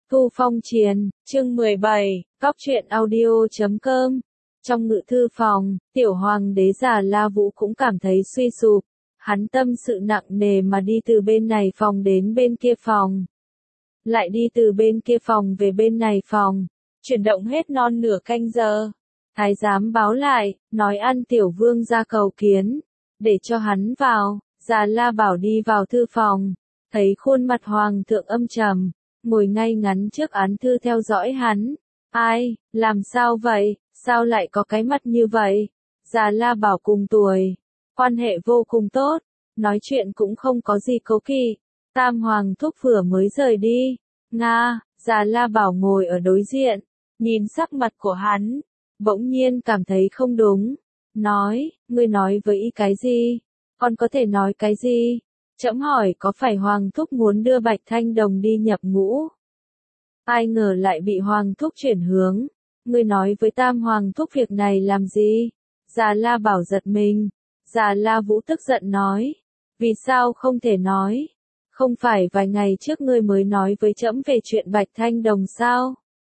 Thu Phong Triền, chương 17, Cóc truyện audio.com. Trong ngự thư phòng, tiểu hoàng đế Già La Vũ cũng cảm thấy suy sụp. Hắn tâm sự nặng nề mà đi từ bên này phòng đến bên kia phòng. Lại đi từ bên kia phòng về bên này phòng. Chuyển động hết non nửa canh giờ. Thái giám báo lại, nói An Tiểu Vương ra cầu kiến. Để cho hắn vào, Già La bảo đi vào thư phòng. Thấy khuôn mặt hoàng thượng âm trầm. Ngồi ngay ngắn trước án thư theo dõi hắn. Ai, làm sao vậy, sao lại có cái mặt như vậy? Già La bảo cùng tuổi, quan hệ vô cùng tốt, nói chuyện cũng không có gì cố kỵ. Tam hoàng thúc vừa mới rời đi. Nga, Già La bảo ngồi ở đối diện, nhìn sắc mặt của hắn, bỗng nhiên cảm thấy không đúng. Nói, ngươi nói với ý cái gì? Con có thể nói cái gì? Trẫm hỏi có phải Hoàng Thúc muốn đưa Bạch Thanh Đồng đi nhập ngũ? Ai ngờ lại bị Hoàng Thúc chuyển hướng. Ngươi nói với Tam Hoàng Thúc việc này làm gì? Già La bảo giật mình. Già La Vũ tức giận nói. Vì sao không thể nói? Không phải vài ngày trước ngươi mới nói với trẫm về chuyện Bạch Thanh Đồng sao?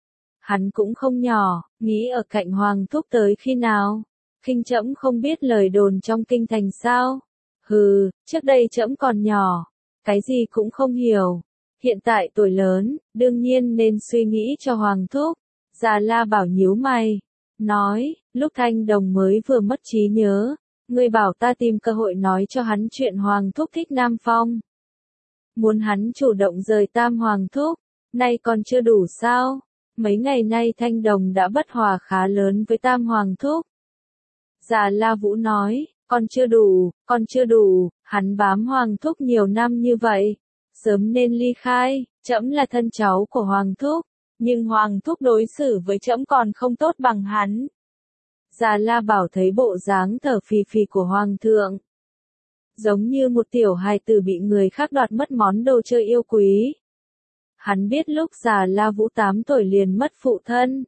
Hắn cũng không nhỏ, nghĩ ở cạnh Hoàng Thúc tới khi nào? Khinh trẫm không biết lời đồn trong kinh thành sao? Hừ, trước đây trẫm còn nhỏ, cái gì cũng không hiểu. Hiện tại tuổi lớn, đương nhiên nên suy nghĩ cho Hoàng Thúc. Già La bảo nhíu mày, nói, lúc Thanh Đồng mới vừa mất trí nhớ, ngươi bảo ta tìm cơ hội nói cho hắn chuyện Hoàng Thúc thích Nam Phong. Muốn hắn chủ động rời Tam Hoàng Thúc, nay còn chưa đủ sao? Mấy ngày nay Thanh Đồng đã bất hòa khá lớn với Tam Hoàng Thúc. Già La Vũ nói, còn chưa đủ, hắn bám Hoàng Thúc nhiều năm như vậy, sớm nên ly khai, trẫm là thân cháu của Hoàng Thúc, nhưng Hoàng Thúc đối xử với trẫm còn không tốt bằng hắn. Già La bảo thấy bộ dáng thở phì phì của Hoàng thượng, giống như một tiểu hài tử bị người khác đoạt mất món đồ chơi yêu quý. Hắn biết lúc Già La Vũ 8 tuổi liền mất phụ thân.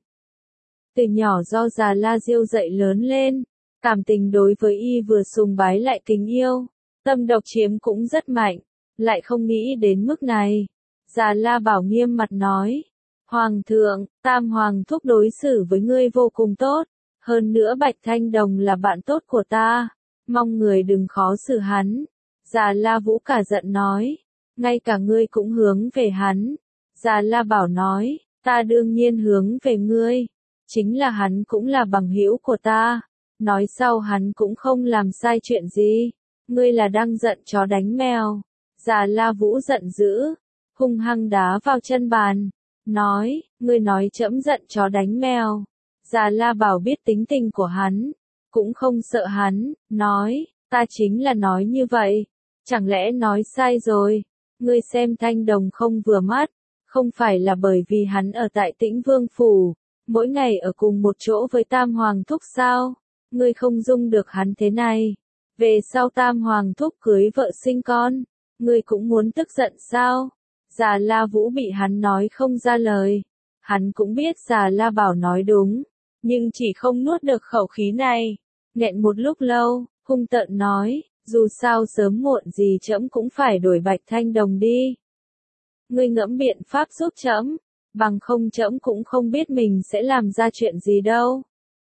Từ nhỏ do Già La Diêu dạy lớn lên. Cảm tình đối với y vừa sùng bái lại kính yêu, tâm độc chiếm cũng rất mạnh, lại không nghĩ đến mức này. Già La bảo nghiêm mặt nói, Hoàng thượng, Tam Hoàng Thúc đối xử với ngươi vô cùng tốt, hơn nữa Bạch Thanh Đồng là bạn tốt của ta, mong người đừng khó xử hắn. Già La Vũ cả giận nói, ngay cả ngươi cũng hướng về hắn. Già La bảo nói, ta đương nhiên hướng về ngươi, chính là hắn cũng là bằng hữu của ta. Nói sau hắn cũng không làm sai chuyện gì. Ngươi là đang giận chó đánh mèo. Già La Vũ giận dữ, hung hăng đá vào chân bàn. Nói, ngươi nói trẫm giận chó đánh mèo. Già La bảo biết tính tình của hắn, cũng không sợ hắn. Nói, ta chính là nói như vậy. Chẳng lẽ nói sai rồi? Ngươi xem Thanh Đồng không vừa mắt. Không phải là bởi vì hắn ở tại Tĩnh Vương Phủ, mỗi ngày ở cùng một chỗ với Tam Hoàng Thúc sao? Ngươi không dung được hắn thế này. Về sau Tam Hoàng Thúc cưới vợ sinh con, ngươi cũng muốn tức giận sao? Già La Vũ bị hắn nói không ra lời. Hắn cũng biết Già La bảo nói đúng, nhưng chỉ không nuốt được khẩu khí này. Nghẹn một lúc lâu, hung tợn nói, dù sao sớm muộn gì trẫm cũng phải đuổi Bạch Thanh Đồng đi. Ngươi ngẫm biện pháp giúp trẫm, bằng không trẫm cũng không biết mình sẽ làm ra chuyện gì đâu.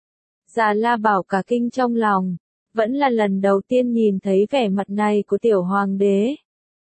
Già La bảo cả kinh trong lòng, vẫn là lần đầu tiên nhìn thấy vẻ mặt này của tiểu hoàng đế.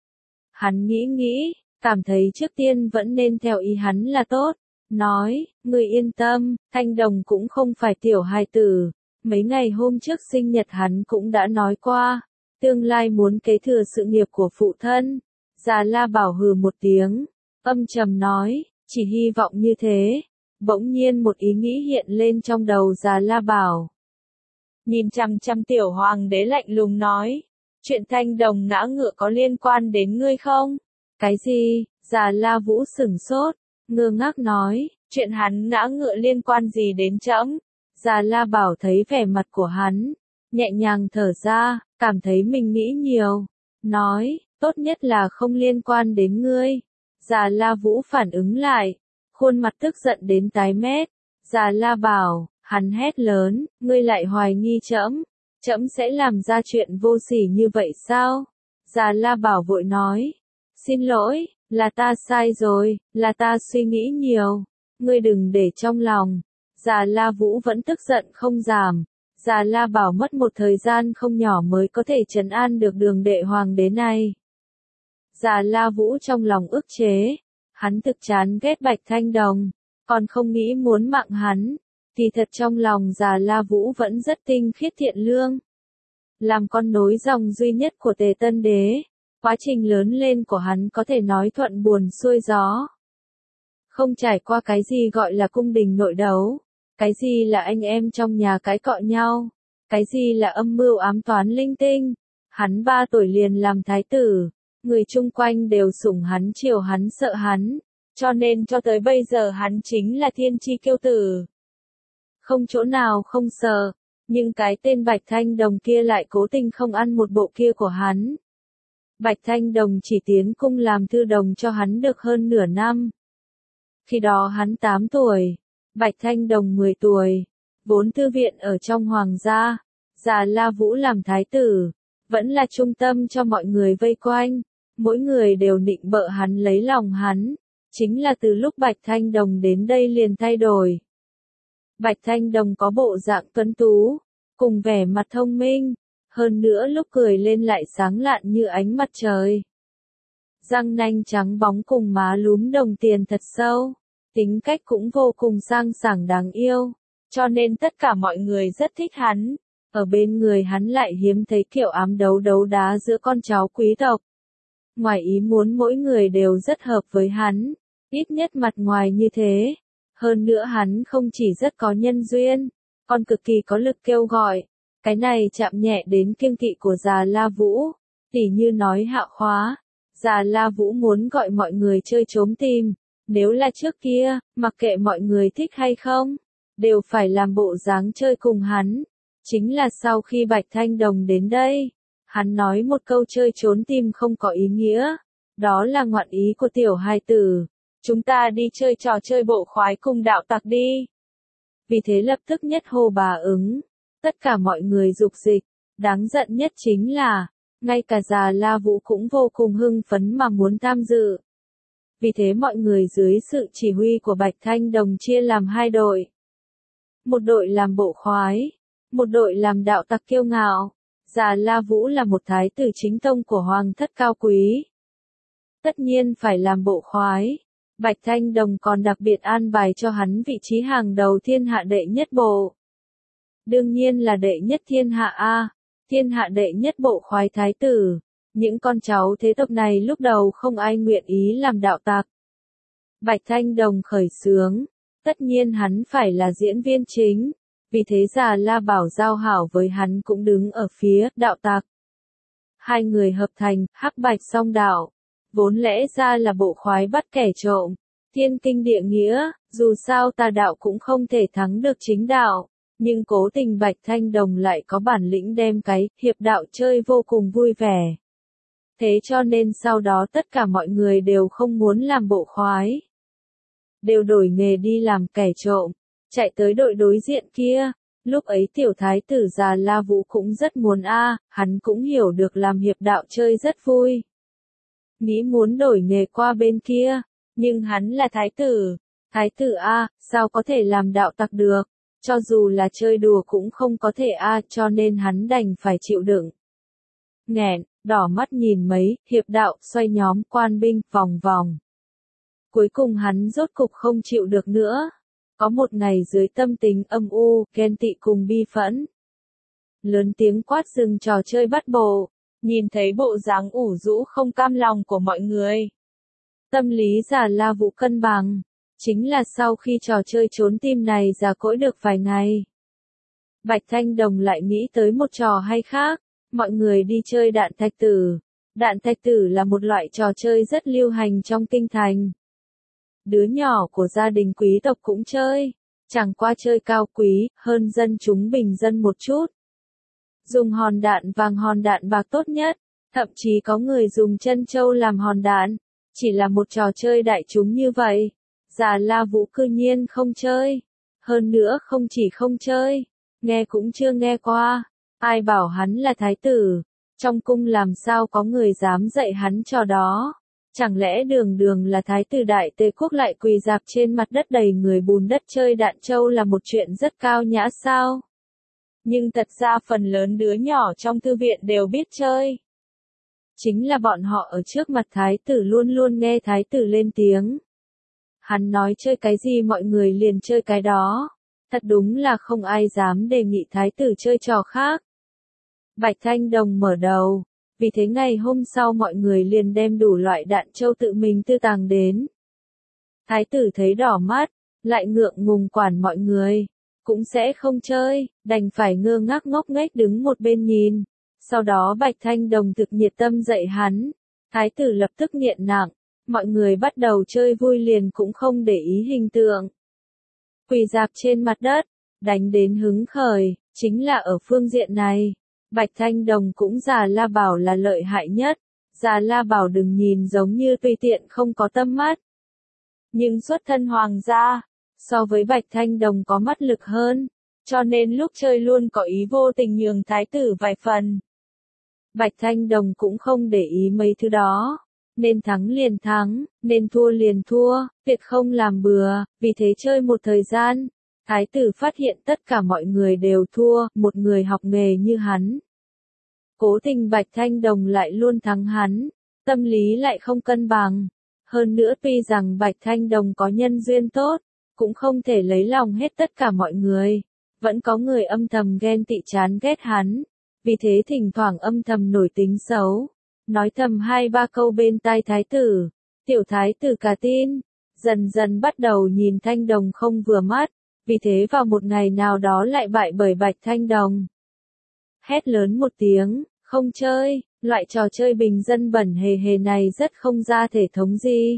Hắn nghĩ, cảm thấy trước tiên vẫn nên theo ý hắn là tốt, nói, ngươi yên tâm, Thanh Đồng cũng không phải tiểu hài tử, mấy ngày hôm trước sinh nhật hắn cũng đã nói qua, tương lai muốn kế thừa sự nghiệp của phụ thân. Già La bảo hừ một tiếng, âm trầm nói, chỉ hy vọng như thế. Bỗng nhiên một ý nghĩ hiện lên trong đầu Già La bảo. Nhìn chằm chằm tiểu hoàng đế lạnh lùng nói, chuyện Thanh Đồng ngã ngựa có liên quan đến ngươi không? Cái gì? Già La Vũ sửng sốt, ngơ ngác nói, chuyện hắn ngã ngựa liên quan gì đến trẫm? Già La bảo thấy vẻ mặt của hắn, nhẹ nhàng thở ra, cảm thấy mình nghĩ nhiều, nói, tốt nhất là không liên quan đến ngươi. Già La Vũ phản ứng lại, khuôn mặt tức giận đến tái mét. Già La bảo, hắn hét lớn, ngươi lại hoài nghi trẫm, trẫm sẽ làm ra chuyện vô sỉ như vậy sao? Già La bảo vội nói, xin lỗi, Là ta sai rồi, là ta suy nghĩ nhiều. Ngươi đừng để trong lòng. Già La Vũ vẫn tức giận không giảm. Già La Bảo mất một thời gian không nhỏ mới có thể trấn an được Đường đệ hoàng đế này. Già La Vũ trong lòng ức chế. Hắn thực chán ghét Bạch Thanh Đồng, còn không nghĩ muốn mạng hắn. Thì thật trong lòng Già La Vũ vẫn rất tinh khiết thiện lương. Làm con nối dòng duy nhất của Tề Tân Đế, quá trình lớn lên của hắn có thể nói thuận buồm xuôi gió. Không trải qua cái gì gọi là cung đình nội đấu, cái gì là anh em trong nhà cãi cọ nhau, cái gì là âm mưu ám toán linh tinh. Hắn 3 tuổi liền làm thái tử, người chung quanh đều sủng hắn chiều hắn sợ hắn, cho nên cho tới bây giờ hắn chính là thiên chi kiêu tử. Không chỗ nào không sợ, nhưng cái tên Bạch Thanh Đồng kia lại cố tình không ăn một bộ kia của hắn. Bạch Thanh Đồng chỉ tiến cung làm thư đồng cho hắn được hơn nửa năm. Khi đó hắn 8 tuổi, Bạch Thanh Đồng 10 tuổi, vốn thư viện ở trong hoàng gia, Già La Vũ làm thái tử, vẫn là trung tâm cho mọi người vây quanh, mỗi người đều nịnh bợ hắn lấy lòng hắn, chính là từ lúc Bạch Thanh Đồng đến đây liền thay đổi. Bạch Thanh Đồng có bộ dạng tuấn tú, cùng vẻ mặt thông minh, hơn nữa lúc cười lên lại sáng lạn như ánh mặt trời. Răng nanh trắng bóng cùng má lúm đồng tiền thật sâu, tính cách cũng vô cùng sang sảng đáng yêu, cho nên tất cả mọi người rất thích hắn. Ở bên người hắn lại hiếm thấy kiểu ám đấu đấu đá giữa con cháu quý tộc. Ngoài ý muốn mỗi người đều rất hợp với hắn, ít nhất mặt ngoài như thế. Hơn nữa hắn không chỉ rất có nhân duyên, còn cực kỳ có lực kêu gọi. Cái này chạm nhẹ đến kiêng kỵ của Già La Vũ, tỉ như nói Hạ Khóa. Già La Vũ muốn gọi mọi người chơi trốn tìm, nếu là trước kia, mặc kệ mọi người thích hay không, đều phải làm bộ dáng chơi cùng hắn. Chính là sau khi Bạch Thanh Đồng đến đây, hắn nói một câu chơi trốn tìm không có ý nghĩa, đó là ngoạn ý của tiểu hài tử. Chúng ta đi chơi trò chơi bộ khoái cùng đạo tặc đi. Vì thế lập tức nhất hô bà ứng. Tất cả mọi người dục dịch. Đáng giận nhất chính là, ngay cả Già La Vũ cũng vô cùng hưng phấn mà muốn tham dự. Vì thế mọi người dưới sự chỉ huy của Bạch Thanh Đồng chia làm 2 đội. Một đội làm bộ khoái, một đội làm đạo tặc kiêu ngạo. Già La Vũ là một thái tử chính tông của hoàng thất cao quý. Tất nhiên phải làm bộ khoái. Bạch Thanh Đồng còn đặc biệt an bài cho hắn vị trí hàng đầu thiên hạ đệ nhất bộ. Đương nhiên là đệ nhất thiên hạ A, thiên hạ đệ nhất bộ khoái thái tử. Những con cháu thế tộc này lúc đầu không ai nguyện ý làm đạo tặc. Bạch Thanh Đồng khởi xướng, tất nhiên hắn phải là diễn viên chính, vì thế Già La Bảo giao hảo với hắn cũng đứng ở phía đạo tặc. 2 người hợp thành Hắc Bạch song đạo. Vốn lẽ ra là bộ khoái bắt kẻ trộm, thiên kinh địa nghĩa, dù sao tà đạo cũng không thể thắng được chính đạo, nhưng cố tình Bạch Thanh Đồng lại có bản lĩnh đem cái hiệp đạo chơi vô cùng vui vẻ. Thế cho nên sau đó tất cả mọi người đều không muốn làm bộ khoái, đều đổi nghề đi làm kẻ trộm, chạy tới đội đối diện kia. Lúc ấy tiểu thái tử Già La Vũ cũng rất muốn hắn cũng hiểu được làm hiệp đạo chơi rất vui. Nghĩ muốn đổi nghề qua bên kia, nhưng hắn là thái tử sao có thể làm đạo tặc được, cho dù là chơi đùa cũng không có thể cho nên hắn đành phải chịu đựng. Nghẹn, đỏ mắt nhìn mấy, hiệp đạo, xoay nhóm, quan binh, vòng vòng. Cuối cùng hắn rốt cục không chịu được nữa. Có một ngày dưới tâm tình âm u, ghen tị cùng bi phẫn. Lớn tiếng quát dừng trò chơi bắt bộ. Nhìn thấy bộ dáng ủ rũ không cam lòng của mọi người. Tâm lý Già La Vũ cân bằng. Chính là sau khi trò chơi trốn tim này già cỗi được vài ngày. Bạch Thanh Đồng lại nghĩ tới một trò hay khác. Mọi người đi chơi đạn thạch tử. Đạn thạch tử là một loại trò chơi rất lưu hành trong kinh thành. Đứa nhỏ của gia đình quý tộc cũng chơi. Chẳng qua chơi cao quý, hơn dân chúng bình dân một chút. Dùng hòn đạn vàng hòn đạn bạc tốt nhất, thậm chí có người dùng trân châu làm hòn đạn, chỉ là một trò chơi đại chúng như vậy. Già La Vũ cư nhiên không chơi, hơn nữa không chỉ không chơi, nghe cũng chưa nghe qua, ai bảo hắn là thái tử, trong cung làm sao có người dám dạy hắn trò đó. Chẳng lẽ đường đường là thái tử Đại Tề quốc lại quỳ dạp trên mặt đất đầy người bùn đất chơi đạn châu là một chuyện rất cao nhã sao? Nhưng thật ra phần lớn đứa nhỏ trong thư viện đều biết chơi. Chính là bọn họ ở trước mặt thái tử luôn luôn nghe thái tử lên tiếng. Hắn nói chơi cái gì mọi người liền chơi cái đó. Thật đúng là không ai dám đề nghị thái tử chơi trò khác. Bạch Thanh Đồng mở đầu. Vì thế ngày hôm sau mọi người liền đem đủ loại đạn châu tự mình tư tàng đến. Thái tử thấy đỏ mắt, lại ngượng ngùng quản mọi người. Cũng sẽ không chơi, đành phải ngơ ngác ngốc nghếch đứng một bên nhìn. Sau đó Bạch Thanh Đồng thực nhiệt tâm dạy hắn. Thái tử lập tức nghiện nặng. Mọi người bắt đầu chơi vui liền cũng không để ý hình tượng. Quỳ dạp trên mặt đất, đánh đến hứng khởi, chính là ở phương diện này. Bạch Thanh Đồng cũng Già La bảo là lợi hại nhất. Già La bảo đừng nhìn giống như tùy tiện không có tâm mắt. Nhưng xuất thân hoàng gia, so với Bạch Thanh Đồng có mắt lực hơn, cho nên lúc chơi luôn có ý vô tình nhường thái tử vài phần. Bạch Thanh Đồng cũng không để ý mấy thứ đó. Nên thắng liền thắng, nên thua liền thua, tuyệt không làm bừa, vì thế chơi một thời gian. Thái tử phát hiện tất cả mọi người đều thua, một người học nghề như hắn. Cố tình Bạch Thanh Đồng lại luôn thắng hắn, tâm lý lại không cân bằng. Hơn nữa tuy rằng Bạch Thanh Đồng có nhân duyên tốt, cũng không thể lấy lòng hết tất cả mọi người. Vẫn có người âm thầm ghen tị chán ghét hắn, vì thế thỉnh thoảng âm thầm nổi tính xấu. Nói thầm 2-3 câu bên tai thái tử, tiểu thái tử cả tin, dần dần bắt đầu nhìn Thanh Đồng không vừa mắt, vì thế vào một ngày nào đó lại bại bởi Bạch Thanh Đồng. Hét lớn một tiếng, không chơi, loại trò chơi bình dân bẩn hề hề này rất không ra thể thống gì.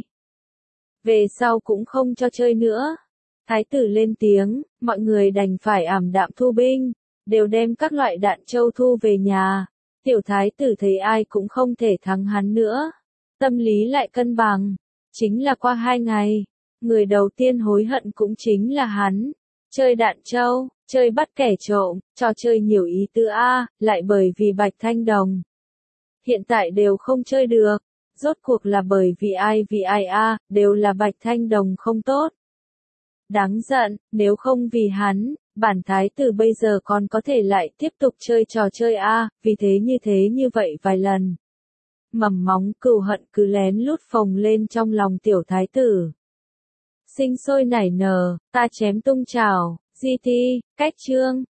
Về sau cũng không cho chơi nữa. Thái tử lên tiếng, mọi người đành phải ảm đạm thu binh, đều đem các loại đạn châu thu về nhà. Tiểu thái tử thấy ai cũng không thể thắng hắn nữa. Tâm lý lại cân bằng. Chính là qua 2 ngày, người đầu tiên hối hận cũng chính là hắn. Chơi đạn châu, chơi bắt kẻ trộm, trò chơi nhiều ý tứ lại bởi vì Bạch Thanh Đồng. Hiện tại đều không chơi được. Rốt cuộc là bởi vì ai đều là Bạch Thanh Đồng không tốt. Đáng giận, nếu không vì hắn, bản thái tử bây giờ còn có thể lại tiếp tục chơi trò chơi vì thế như vậy vài lần. Mầm móng cừu hận cứ lén lút phồng lên trong lòng tiểu thái tử. Sinh sôi nảy nở, ta chém tung chảo, GT, cách chương.